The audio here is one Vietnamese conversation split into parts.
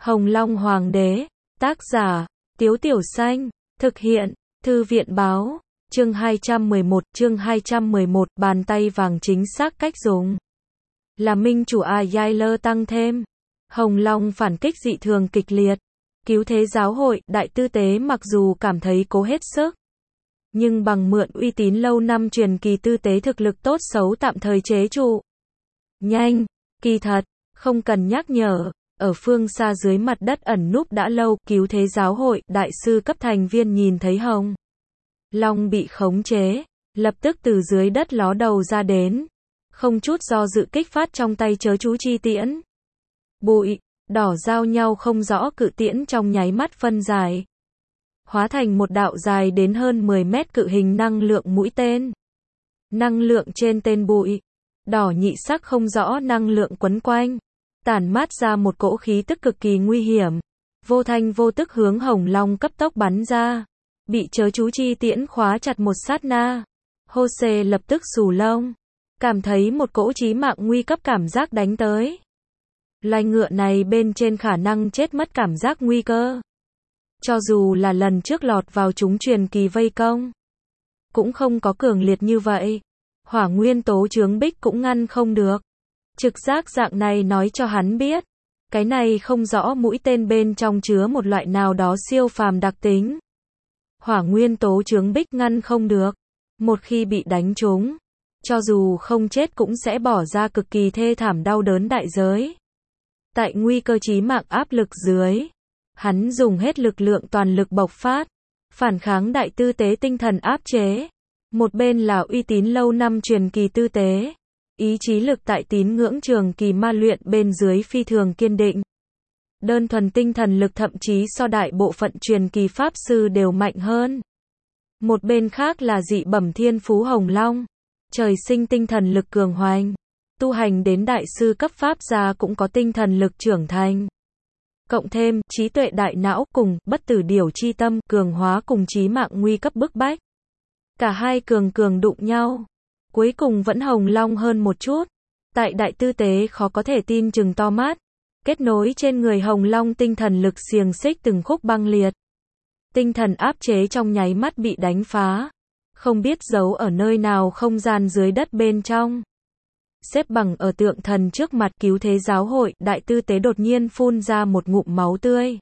Hồng Long Hoàng đế, tác giả, Tiếu Tiểu Xanh, thực hiện, Thư viện báo, chương 211, bàn tay vàng chính xác cách dùng. Là minh chủ Ayala tăng thêm. Hồng Long phản kích dị thường kịch liệt. Cứu thế giáo hội, đại tư tế mặc dù cảm thấy cố hết sức. Nhưng bằng mượn uy tín lâu năm truyền kỳ tư tế thực lực tốt xấu tạm thời chế trụ. Nhanh, kỳ thật, không cần nhắc nhở. Ở phương xa dưới mặt đất ẩn núp đã lâu, cứu thế giáo hội, đại sư cấp thành viên nhìn thấy Hồng Long bị khống chế, lập tức từ dưới đất ló đầu ra đến. Không chút do dự kích phát trong tay chớ chú chi tiễn. Bụi, đỏ giao nhau không rõ cự tiễn trong nháy mắt phân giải. Hóa thành một đạo dài đến hơn 10 mét cự hình năng lượng mũi tên. Năng lượng trên tên bụi, đỏ nhị sắc không rõ năng lượng quấn quanh. Tản mát ra một cỗ khí tức cực kỳ nguy hiểm. Vô thanh vô tức hướng Hồng Long cấp tốc bắn ra. Bị chớ chú chi tiễn khóa chặt một sát na. Jose lập tức xù lông. Cảm thấy một cỗ chí mạng nguy cấp cảm giác đánh tới. Loài ngựa này bên trên khả năng chết mất cảm giác nguy cơ. Cho dù là lần trước lọt vào chúng truyền kỳ vây công, cũng không có cường liệt như vậy. Hỏa nguyên tố chướng bích cũng ngăn không được. Trực giác dạng này nói cho hắn biết, cái này không rõ mũi tên bên trong chứa một loại nào đó siêu phàm đặc tính. Hỏa nguyên tố chướng bích ngăn không được. Một khi bị đánh trúng, cho dù không chết cũng sẽ bỏ ra cực kỳ thê thảm đau đớn đại giới. Tại nguy cơ chí mạng áp lực dưới, hắn dùng hết lực lượng toàn lực bộc phát, phản kháng đại tư tế tinh thần áp chế. Một bên là uy tín lâu năm truyền kỳ tư tế, ý chí lực tại tín ngưỡng trường kỳ ma luyện bên dưới phi thường kiên định. Đơn thuần tinh thần lực thậm chí so đại bộ phận truyền kỳ pháp sư đều mạnh hơn. Một bên khác là dị bẩm thiên phú Hồng Long, trời sinh tinh thần lực cường hoành, tu hành đến đại sư cấp pháp gia cũng có tinh thần lực trưởng thành. Cộng thêm trí tuệ đại não cùng bất tử điểu chi tâm cường hóa cùng chí mạng nguy cấp bức bách. Cả hai cường đụng nhau. Cuối cùng vẫn Hồng Long hơn một chút. Tại đại tư tế khó có thể tin chừng to mắt. Kết nối trên người Hồng Long tinh thần lực xiềng xích từng khúc băng liệt. Tinh thần áp chế trong nháy mắt bị đánh phá. Không biết giấu ở nơi nào không gian dưới đất bên trong. Xếp bằng ở tượng thần trước mặt cứu thế giáo hội, đại tư tế đột nhiên phun ra một ngụm máu tươi.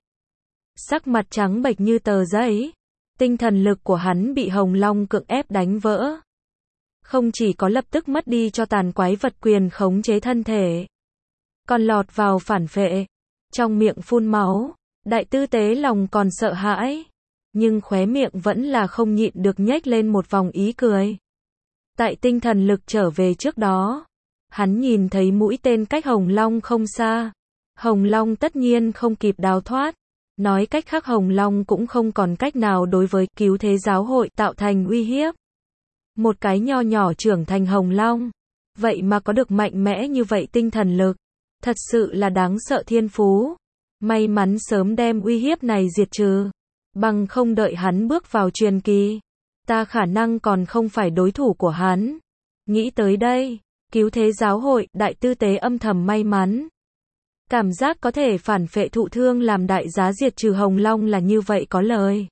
Sắc mặt trắng bệch như tờ giấy. Tinh thần lực của hắn bị Hồng Long cưỡng ép đánh vỡ. Không chỉ có lập tức mất đi cho tàn quái vật quyền khống chế thân thể, còn lọt vào phản phệ, trong miệng phun máu. Đại tư tế lòng còn sợ hãi, nhưng khóe miệng vẫn là không nhịn được nhếch lên một vòng ý cười. Tại tinh thần lực trở về trước đó, hắn nhìn thấy mũi tên cách Hồng Long không xa. Hồng Long tất nhiên không kịp đào thoát. Nói cách khác Hồng Long cũng không còn cách nào đối với cứu thế giáo hội tạo thành uy hiếp. Một cái nho nhỏ trưởng thành Hồng Long, vậy mà có được mạnh mẽ như vậy tinh thần lực. Thật sự là đáng sợ thiên phú. May mắn sớm đem uy hiếp này diệt trừ. Bằng không đợi hắn bước vào truyền kỳ, ta khả năng còn không phải đối thủ của hắn. Nghĩ tới đây, cứu thế giáo hội, đại tư tế âm thầm may mắn. Cảm giác có thể phản phệ thụ thương làm đại giá diệt trừ Hồng Long là như vậy có lời.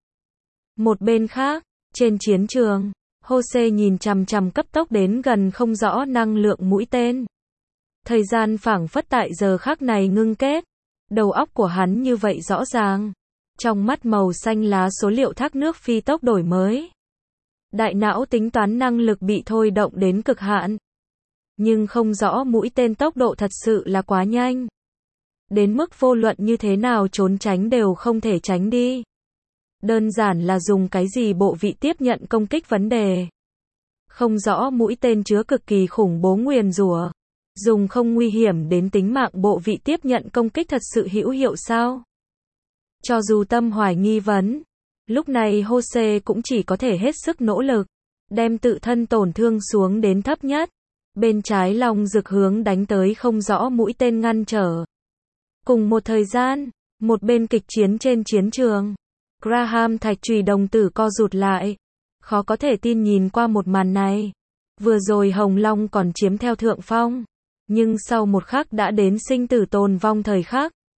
Một bên khác, trên chiến trường, Jose nhìn chằm chằm cấp tốc đến gần không rõ năng lượng mũi tên. Thời gian phảng phất tại giờ khắc này ngưng kết. Đầu óc của hắn như vậy rõ ràng. Trong mắt màu xanh lá số liệu thác nước phi tốc đổi mới. Đại não tính toán năng lực bị thôi động đến cực hạn. Nhưng không rõ mũi tên tốc độ thật sự là quá nhanh. Đến mức vô luận như thế nào trốn tránh đều không thể tránh đi. Đơn giản là dùng cái gì bộ vị tiếp nhận công kích vấn đề. Không rõ mũi tên chứa cực kỳ khủng bố nguyền rủa. Dùng không nguy hiểm đến tính mạng bộ vị tiếp nhận công kích thật sự hữu hiệu sao? Cho dù tâm hoài nghi vấn, lúc này Jose cũng chỉ có thể hết sức nỗ lực, đem tự thân tổn thương xuống đến thấp nhất. Bên trái long rực hướng đánh tới không rõ mũi tên ngăn trở. Cùng một thời gian, một bên kịch chiến trên chiến trường, Graham thạch chùy đồng tử co rụt lại. Khó có thể tin nhìn qua một màn này. Vừa rồi Hồng Long còn chiếm theo thượng phong. Nhưng sau một khắc đã đến sinh tử tồn vong thời khắc.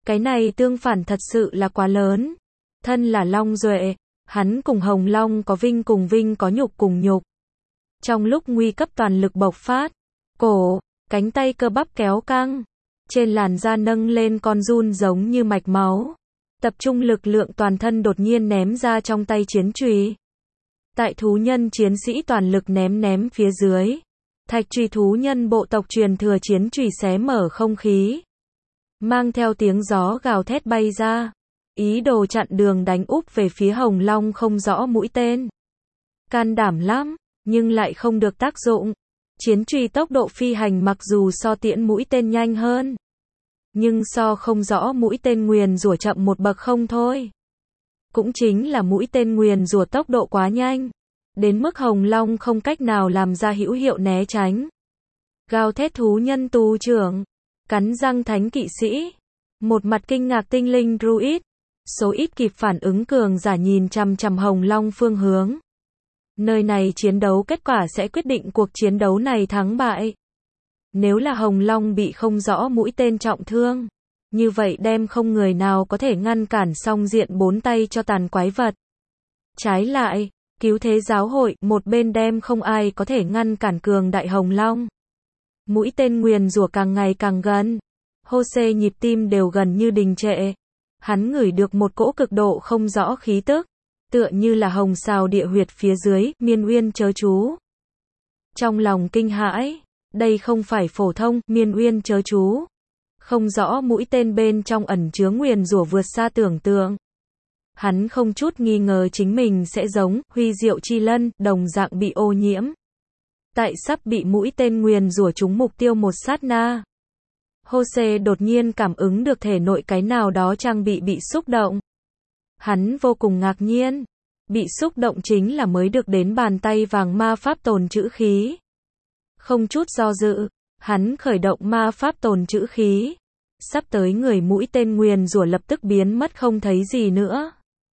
Cái này tương phản thật sự là quá lớn. Thân là Long Duệ, hắn cùng Hồng Long có vinh cùng vinh, có nhục cùng nhục. Trong lúc nguy cấp toàn lực bộc phát, cổ, cánh tay cơ bắp kéo căng, trên làn da nâng lên con run giống như mạch máu. Tập trung lực lượng toàn thân đột nhiên ném ra trong tay chiến chùy. Tại thú nhân chiến sĩ toàn lực ném phía dưới. Thạch chùy thú nhân bộ tộc truyền thừa chiến chùy xé mở không khí. Mang theo tiếng gió gào thét bay ra. Ý đồ chặn đường đánh úp về phía Hồng Long không rõ mũi tên. Can đảm lắm, nhưng lại không được tác dụng. Chiến chùy tốc độ phi hành mặc dù so tiễn mũi tên nhanh hơn, nhưng so không rõ mũi tên nguyền rủa chậm một bậc không thôi. Cũng chính là mũi tên nguyền rủa tốc độ quá nhanh, đến mức Hồng Long không cách nào làm ra hữu hiệu né tránh. Gào thét thú nhân tù trưởng, cắn răng thánh kỵ sĩ, một mặt kinh ngạc tinh linh druid, số ít kịp phản ứng cường giả nhìn chằm chằm Hồng Long phương hướng. Nơi này chiến đấu kết quả sẽ quyết định cuộc chiến đấu này thắng bại. Nếu là Hồng Long bị không rõ mũi tên trọng thương, như vậy đem không người nào có thể ngăn cản song diện bốn tay cho tàn quái vật. Trái lại, cứu thế giáo hội, một bên đem không ai có thể ngăn cản cường đại Hồng Long. Mũi tên nguyền rủa càng ngày càng gần. Jose nhịp tim đều gần như đình trệ. Hắn ngửi được một cỗ cực độ không rõ khí tức, tựa như là hồng xào địa huyệt phía dưới, miên uyên chớ chú. Trong lòng kinh hãi, đây không phải phổ thông, miên uyên chớ chú. Không rõ mũi tên bên trong ẩn chứa nguyền rủa vượt xa tưởng tượng. Hắn không chút nghi ngờ chính mình sẽ giống Huy Diệu Chi Lân, đồng dạng bị ô nhiễm. Tại sắp bị mũi tên nguyền rủa trúng mục tiêu một sát na, Jose đột nhiên cảm ứng được thể nội cái nào đó trang bị xúc động. Hắn vô cùng ngạc nhiên. Bị xúc động chính là mới được đến bàn tay vàng ma pháp tồn trữ khí. Không chút do dự, hắn khởi động ma pháp tồn trữ khí. Sắp tới người mũi tên nguyền rủa lập tức biến mất không thấy gì nữa.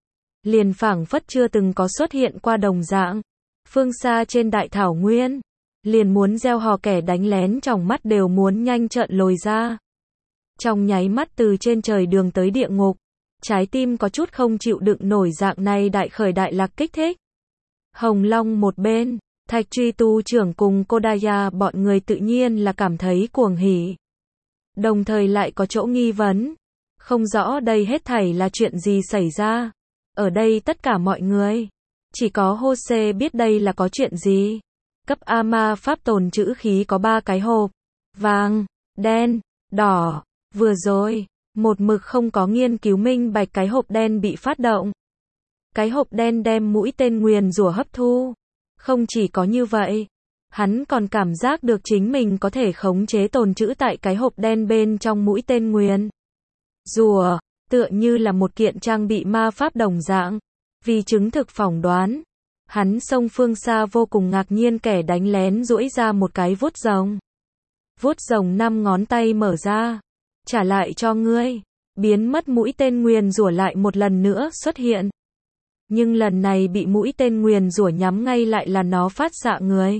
Liền phảng phất chưa từng có xuất hiện qua đồng dạng. Phương xa trên đại thảo nguyên, liền muốn gieo hò kẻ đánh lén trong mắt đều muốn nhanh trợn lồi ra. Trong nháy mắt từ trên trời đường tới địa ngục, trái tim có chút không chịu đựng nổi dạng này đại khởi đại lạc kích thích. Hồng Long một bên, Thạch Truy tu trưởng cùng Kodaya bọn người tự nhiên là cảm thấy cuồng hỉ. Đồng thời lại có chỗ nghi vấn. Không rõ đây hết thảy là chuyện gì xảy ra. Ở đây tất cả mọi người, chỉ có Jose biết đây là có chuyện gì. Cấp A ma pháp tồn trữ khí có 3 cái hộp. Vàng, đen, đỏ. Vừa rồi, một mực không có nghiên cứu minh bạch cái hộp đen bị phát động. Cái hộp đen đem mũi tên nguyền rủa hấp thu. Không chỉ có như vậy, hắn còn cảm giác được chính mình có thể khống chế tồn trữ tại cái hộp đen bên trong mũi tên nguyền rủa, tựa như là một kiện trang bị ma pháp đồng dạng. Vì chứng thực phỏng đoán, hắn xông phương xa vô cùng ngạc nhiên kẻ đánh lén duỗi ra một cái vuốt rồng. Vuốt rồng 5 ngón tay mở ra. Trả lại cho ngươi. Biến mất mũi tên nguyền rủa lại một lần nữa xuất hiện. Nhưng lần này bị mũi tên nguyền rủa nhắm ngay lại là nó phát xạ người.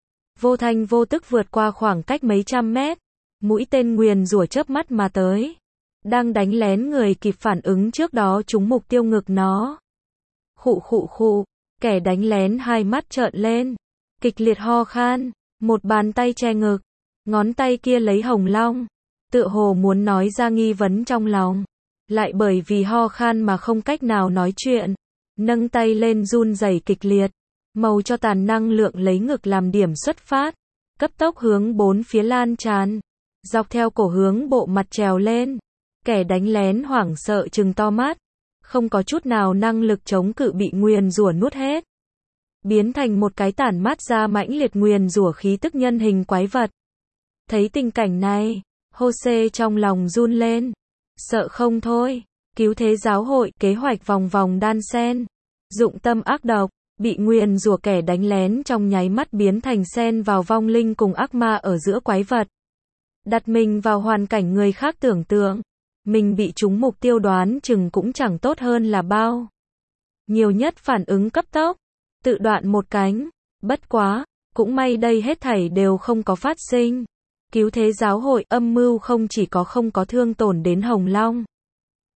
Vô thanh vô tức vượt qua khoảng cách mấy trăm mét. Mũi tên nguyền rủa chớp mắt mà tới. Đang đánh lén người kịp phản ứng trước đó trúng mục tiêu ngực nó. Khụ khụ khụ. Kẻ đánh lén hai mắt trợn lên. Kịch liệt ho khan. Một bàn tay che ngực. Ngón tay kia lấy Hồng Long. Tựa hồ muốn nói ra nghi vấn trong lòng. Lại bởi vì ho khan mà không cách nào nói chuyện. Nâng tay lên run rẩy kịch liệt. Màu cho tàn năng lượng lấy ngực làm điểm xuất phát. Cấp tốc hướng bốn phía lan tràn. Dọc theo cổ hướng bộ mặt trèo lên. Kẻ đánh lén hoảng sợ trừng to mắt. Không có chút nào năng lực chống cự bị nguyền rủa nuốt hết. Biến thành một cái tản mát ra mãnh liệt nguyền rủa khí tức nhân hình quái vật. Thấy tình cảnh này, Jose trong lòng run lên. Sợ không thôi. Cứu thế giáo hội, kế hoạch vòng vòng đan sen. Dụng tâm ác độc, bị nguyền rủa kẻ đánh lén trong nháy mắt biến thành xen vào vong linh cùng ác ma ở giữa quái vật. Đặt mình vào hoàn cảnh người khác tưởng tượng. Mình bị trúng mục tiêu đoán chừng cũng chẳng tốt hơn là bao. Nhiều nhất phản ứng cấp tốc. Tự đoạn một cánh. Bất quá, cũng may đây hết thảy đều không có phát sinh. Cứu thế giáo hội âm mưu không chỉ có không có thương tổn đến Hồng Long,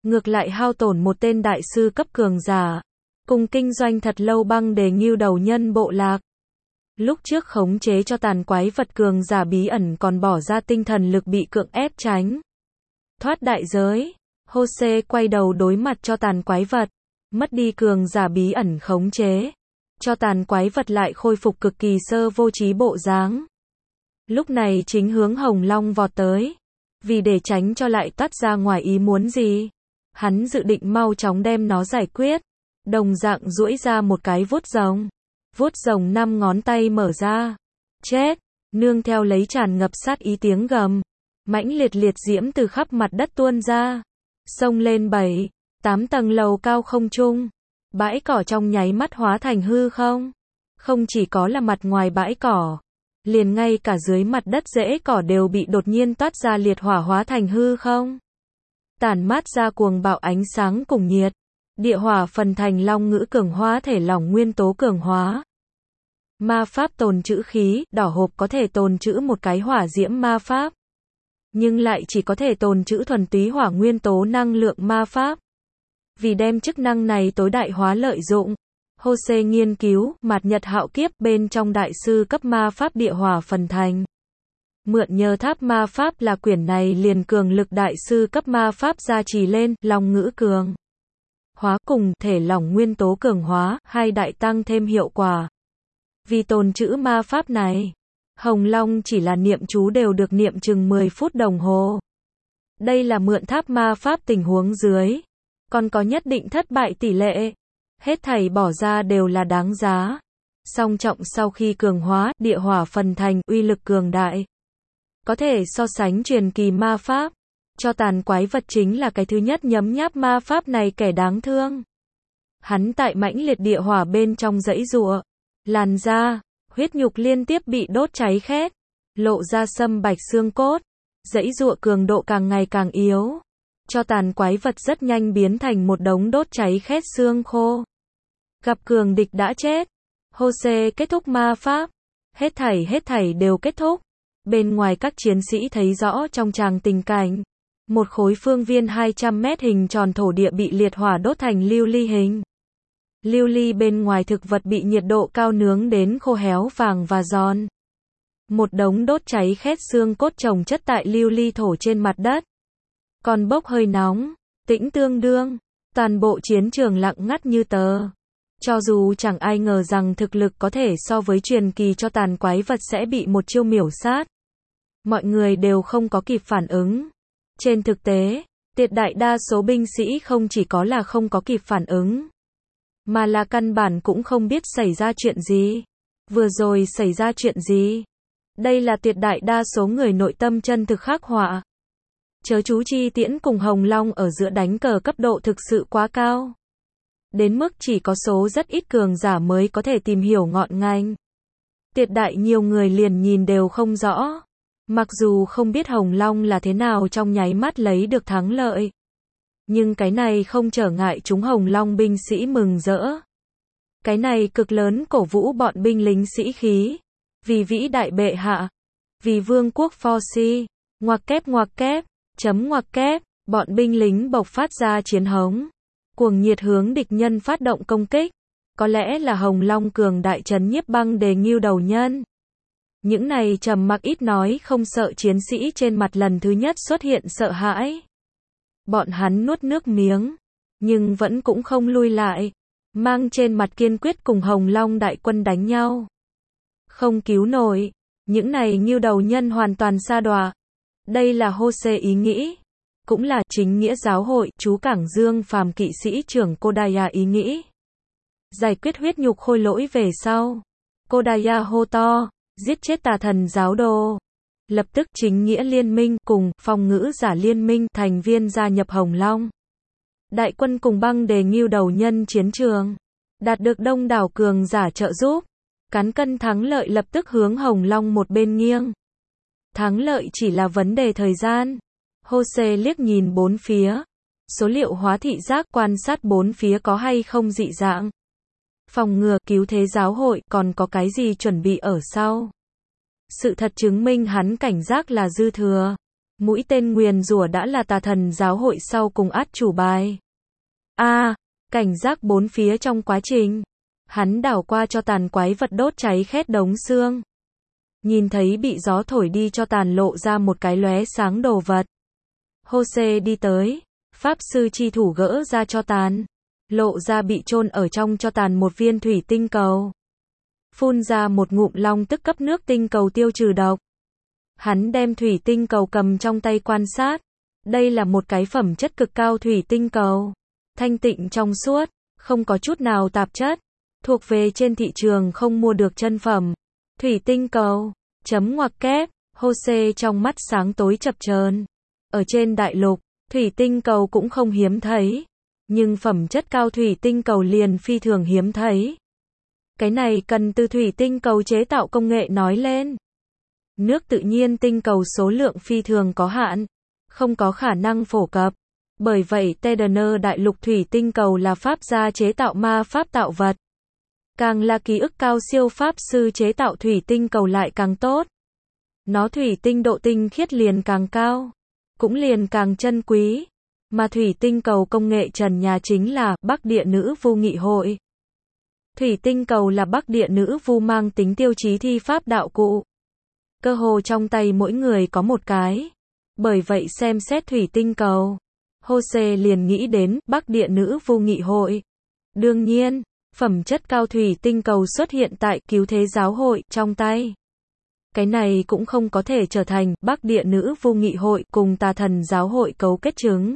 Ngược lại hao tổn một tên đại sư cấp cường giả, cùng kinh doanh thật lâu băng đề ngưu đầu nhân bộ lạc. Lúc trước khống chế cho tàn quái vật cường giả bí ẩn còn bỏ ra tinh thần lực bị cưỡng ép tránh thoát đại giới. Jose quay đầu đối mặt cho tàn quái vật, mất đi cường giả bí ẩn khống chế, cho tàn quái vật lại khôi phục cực kỳ sơ vô trí bộ dáng. Lúc này chính hướng Hồng Long vọt tới, vì để tránh cho lại toát ra ngoài ý muốn gì, hắn dự định mau chóng đem nó giải quyết, đồng dạng duỗi ra một cái vuốt rồng 5 ngón tay mở ra. Chết, nương theo lấy tràn ngập sát ý tiếng gầm, mãnh liệt liệt diễm từ khắp mặt đất tuôn ra, xông lên 7-8 tầng lầu cao không trung. Bãi cỏ trong nháy mắt hóa thành hư không. Không chỉ có là mặt ngoài bãi cỏ, liền ngay cả dưới mặt đất rễ cỏ đều bị đột nhiên toát ra liệt hỏa hóa thành hư không. Tản mát ra cuồng bạo ánh sáng cùng nhiệt. Địa hỏa phần thành long ngữ cường hóa thể lỏng nguyên tố cường hóa. Ma pháp tồn trữ khí, đỏ hộp có thể tồn trữ một cái hỏa diễm ma pháp, nhưng lại chỉ có thể tồn trữ thuần túy hỏa nguyên tố năng lượng ma pháp. Vì đem chức năng này tối đại hóa lợi dụng, Jose nghiên cứu Mạt Nhật Hạo Kiếp bên trong đại sư cấp ma pháp địa hỏa phần thành. Mượn nhờ tháp ma pháp là quyển này liền cường lực đại sư cấp ma pháp gia trì lên, long ngữ cường hóa cùng thể lỏng nguyên tố cường hóa, hai đại tăng thêm hiệu quả. Vì tồn trữ ma pháp này, Hồng Long chỉ là niệm chú đều được niệm chừng 10 phút đồng hồ. Đây là mượn tháp ma pháp tình huống dưới, còn có nhất định thất bại tỷ lệ. Hết thảy bỏ ra đều là đáng giá. Song trọng sau khi cường hóa, địa hỏa phần thành, uy lực cường đại. Có thể so sánh truyền kỳ ma pháp. Cho tàn quái vật chính là cái thứ nhất nhấm nháp ma pháp này kẻ đáng thương. Hắn tại mãnh liệt địa hỏa bên trong giãy giụa, làn da, huyết nhục liên tiếp bị đốt cháy khét, lộ ra sâm bạch xương cốt, giãy giụa cường độ càng ngày càng yếu. Cho tàn quái vật rất nhanh biến thành một đống đốt cháy khét xương khô. Gặp cường địch đã chết. Jose kết thúc ma pháp. Hết thảy đều kết thúc. Bên ngoài các chiến sĩ thấy rõ trong tràng tình cảnh. Một khối phương viên 200 mét hình tròn thổ địa bị liệt hỏa đốt thành lưu ly hình. Lưu ly bên ngoài thực vật bị nhiệt độ cao nướng đến khô héo vàng và giòn. Một đống đốt cháy khét xương cốt chồng chất tại lưu ly thổ trên mặt đất. Còn bốc hơi nóng, tĩnh tương đương, toàn bộ chiến trường lặng ngắt như tờ. Cho dù chẳng ai ngờ rằng thực lực có thể so với truyền kỳ cho tàn quái vật sẽ bị một chiêu miểu sát. Mọi người đều không có kịp phản ứng. Trên thực tế, tuyệt đại đa số binh sĩ không chỉ có là không có kịp phản ứng, mà là căn bản cũng không biết xảy ra chuyện gì. Vừa rồi xảy ra chuyện gì? Đây là tuyệt đại đa số người nội tâm chân thực khắc họa. Chớ chú chi Tiễn cùng Hồng Long ở giữa đánh cờ cấp độ thực sự quá cao. Đến mức chỉ có số rất ít cường giả mới có thể tìm hiểu ngọn ngành. Tuyệt đại nhiều người liền nhìn đều không rõ. Mặc dù không biết Hồng Long là thế nào trong nháy mắt lấy được thắng lợi. Nhưng cái này không trở ngại chúng Hồng Long binh sĩ mừng rỡ. Cái này cực lớn cổ vũ bọn binh lính sĩ khí. Vì vĩ đại bệ hạ. Vì vương quốc Forci. Ngoặc kép. Ngoặc kép, bọn binh lính bộc phát ra chiến hống. Cuồng nhiệt hướng địch nhân phát động công kích. Có lẽ là Hồng Long cường đại trấn nhiếp băng đề ngưu đầu nhân. Những này trầm mặc ít nói không sợ chiến sĩ trên mặt lần thứ nhất xuất hiện sợ hãi. Bọn hắn nuốt nước miếng, nhưng vẫn cũng không lui lại. Mang trên mặt kiên quyết cùng Hồng Long đại quân đánh nhau. Không cứu nổi. Những này ngưu đầu nhân hoàn toàn sa đọa. Đây là Jose ý nghĩ, cũng là chính nghĩa giáo hội, chú Cảng Dương phàm kỵ sĩ trưởng Kodaya ý nghĩ. Giải quyết huyết nhục khôi lỗi về sau, Kodaya hô to, giết chết tà thần giáo đồ. Lập tức chính nghĩa liên minh cùng phòng ngữ giả liên minh thành viên gia nhập Hồng Long. Đại quân cùng băng đề ngưu đầu nhân chiến trường, đạt được đông đảo cường giả trợ giúp. Cán cân thắng lợi lập tức hướng Hồng Long một bên nghiêng. Thắng lợi chỉ là vấn đề thời gian. Jose liếc nhìn bốn phía. Số liệu hóa thị giác quan sát bốn phía có hay không dị dạng. Phòng ngừa cứu thế giáo hội còn có cái gì chuẩn bị ở sau. Sự thật chứng minh hắn cảnh giác là dư thừa. Mũi tên nguyền rủa đã là tà thần giáo hội sau cùng át chủ bài. Cảnh giác bốn phía trong quá trình. Hắn đảo qua cho tàn quái vật đốt cháy khét đống xương. Nhìn thấy bị gió thổi đi cho tàn lộ ra một cái lóe sáng đồ vật. Jose đi tới. Pháp sư chi thủ gỡ ra cho tàn. Lộ ra bị chôn ở trong cho tàn một viên thủy tinh cầu. Phun ra một ngụm long tức cấp nước tinh cầu tiêu trừ độc. Hắn đem thủy tinh cầu cầm trong tay quan sát. Đây là một cái phẩm chất cực cao thủy tinh cầu. Thanh tịnh trong suốt, không có chút nào tạp chất. Thuộc về trên thị trường không mua được chân phẩm. Thủy tinh cầu, chấm ngoặc kép, Jose trong mắt sáng tối chập chờn. Ở trên đại lục, thủy tinh cầu cũng không hiếm thấy. Nhưng phẩm chất cao thủy tinh cầu liền phi thường hiếm thấy. Cái này cần từ thủy tinh cầu chế tạo công nghệ nói lên. Nước tự nhiên tinh cầu số lượng phi thường có hạn, không có khả năng phổ cập. Bởi vậy Tedener đại lục thủy tinh cầu là pháp gia chế tạo ma pháp tạo vật. Càng là ký ức cao siêu pháp sư chế tạo thủy tinh cầu lại càng tốt. Nó thủy tinh độ tinh khiết liền càng cao, cũng liền càng chân quý. Mà thủy tinh cầu công nghệ trần nhà chính là Bắc Địa Nữ Vu Nghị hội. Thủy tinh cầu là Bắc Địa Nữ Vu mang tính tiêu chí thi pháp đạo cụ. Cơ hồ trong tay mỗi người có một cái. Bởi vậy xem xét thủy tinh cầu, Jose liền nghĩ đến Bắc Địa Nữ Vu Nghị hội. Đương nhiên, phẩm chất cao thủy tinh cầu xuất hiện tại Cứu Thế Giáo hội trong tay. Cái này cũng không có thể trở thành Bắc Địa Nữ Vu Nghị hội cùng Tà Thần Giáo hội cấu kết chứng.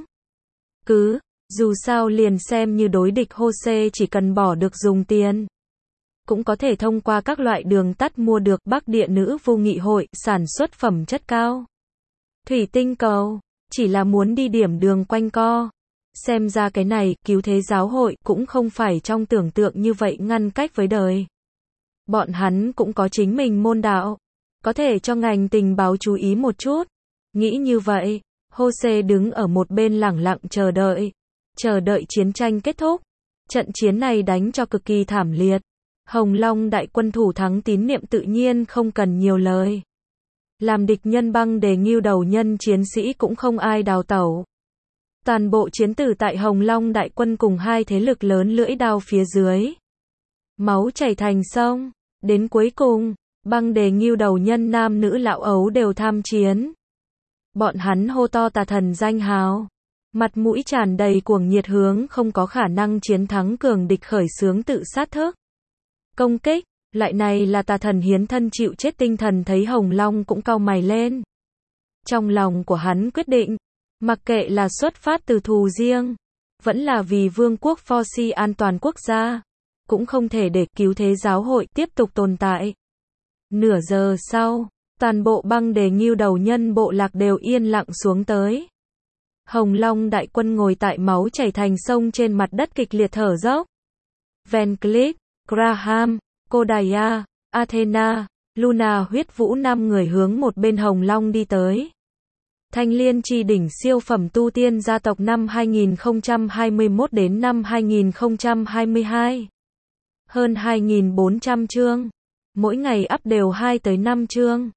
Dù sao liền xem như đối địch Jose chỉ cần bỏ được dùng tiền. Cũng có thể thông qua các loại đường tắt mua được Bắc Địa Nữ Vu Nghị hội sản xuất phẩm chất cao. Thủy tinh cầu, chỉ là muốn đi điểm đường quanh co. Xem ra cái này, Cứu Thế Giáo hội cũng không phải trong tưởng tượng như vậy ngăn cách với đời. Bọn hắn cũng có chính mình môn đạo. Có thể cho ngành tình báo chú ý một chút. Nghĩ như vậy, Jose đứng ở một bên lẳng lặng chờ đợi. Chờ đợi chiến tranh kết thúc. Trận chiến này đánh cho cực kỳ thảm liệt. Hồng Long đại quân thủ thắng tín niệm tự nhiên không cần nhiều lời. Làm địch nhân băng đề nghiêu đầu nhân chiến sĩ cũng không ai đào tẩu. Toàn bộ chiến tử tại Hồng Long đại quân cùng hai thế lực lớn lưỡi đao phía dưới. Máu chảy thành sông. Đến cuối cùng, băng đề nghiêu đầu nhân nam nữ lão ấu đều tham chiến. Bọn hắn hô to tà thần danh hào. Mặt mũi tràn đầy cuồng nhiệt hướng không có khả năng chiến thắng cường địch khởi xướng tự sát thức. Công kích, lại này là tà thần hiến thân chịu chết tinh thần thấy Hồng Long cũng cau mày lên. Trong lòng của hắn quyết định, mặc kệ là xuất phát từ thù riêng, vẫn là vì vương quốc Forci an toàn quốc gia, cũng không thể để Cứu Thế Giáo hội tiếp tục tồn tại. Nửa giờ sau, toàn bộ băng đề nghiêu đầu nhân bộ lạc đều yên lặng xuống tới. Hồng Long đại quân ngồi tại máu chảy thành sông trên mặt đất kịch liệt thở dốc. Van Cleef, Graham, Kodaya, Athena, Luna huyết vũ 5 người hướng một bên Hồng Long đi tới. Thanh Liên chi đỉnh siêu phẩm tu tiên gia tộc năm 2021 đến năm 2022. Hơn 2.400 chương. Mỗi ngày up đều 2 tới 5 chương.